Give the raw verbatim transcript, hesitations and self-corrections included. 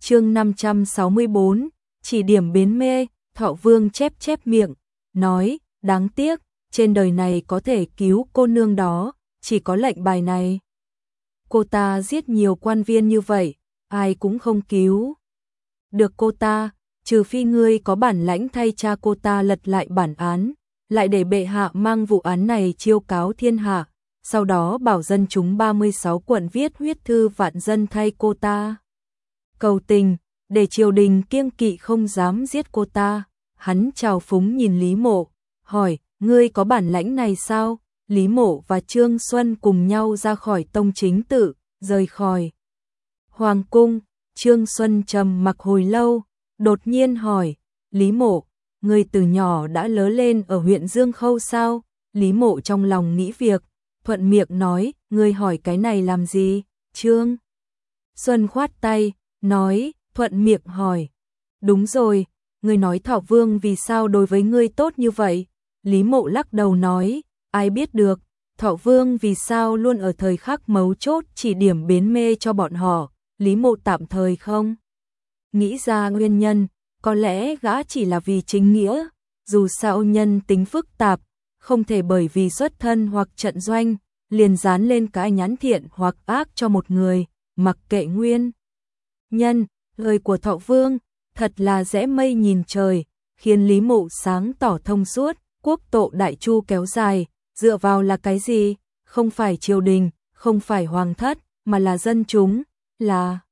chương năm trăm sáu mươi bốn, chỉ điểm bến mê. Thọ Vương chép chép miệng, nói, đáng tiếc, trên đời này có thể cứu cô nương đó, chỉ có lệnh bài này. Cô ta giết nhiều quan viên như vậy, ai cũng không cứu được cô ta, trừ phi ngươi có bản lãnh thay cha cô ta lật lại bản án, lại để bệ hạ mang vụ án này chiêu cáo thiên hạ, sau đó bảo dân chúng ba mươi sáu quận viết huyết thư vạn dân thay cô ta cầu tình, để triều đình kiêng kỵ không dám giết cô ta. Hắn trào phúng nhìn Lý Mộ, hỏi, ngươi có bản lãnh này sao? Lý Mộ và Trương Xuân cùng nhau ra khỏi tông chính tự, rời khỏi hoàng cung. Trương Xuân trầm mặc hồi lâu, đột nhiên hỏi, Lý Mộ, ngươi từ nhỏ đã lớn lên ở huyện Dương Khâu sao? Lý Mộ trong lòng nghĩ việc, thuận miệng nói, ngươi hỏi cái này làm gì? Trương Xuân khoát tay, nói, thuận miệng hỏi, đúng rồi, ngươi nói Thọ Vương vì sao đối với ngươi tốt như vậy? Lý Mộ lắc đầu nói, ai biết được, Thọ Vương vì sao luôn ở thời khắc mấu chốt chỉ điểm bến mê cho bọn họ. Lý Mộ tạm thời không nghĩ ra nguyên nhân, có lẽ gã chỉ là vì chính nghĩa, dù sao nhân tính phức tạp, không thể bởi vì xuất thân hoặc trận doanh, liền dán lên cái nhãn thiện hoặc ác cho một người, mặc kệ nguyên nhân. Lời của Thọ Vương thật là rẽ mây nhìn trời, khiến Lý Mộ sáng tỏ thông suốt. Quốc tộ đại chu kéo dài, dựa vào là cái gì? Không phải triều đình, không phải hoàng thất, mà là dân chúng, là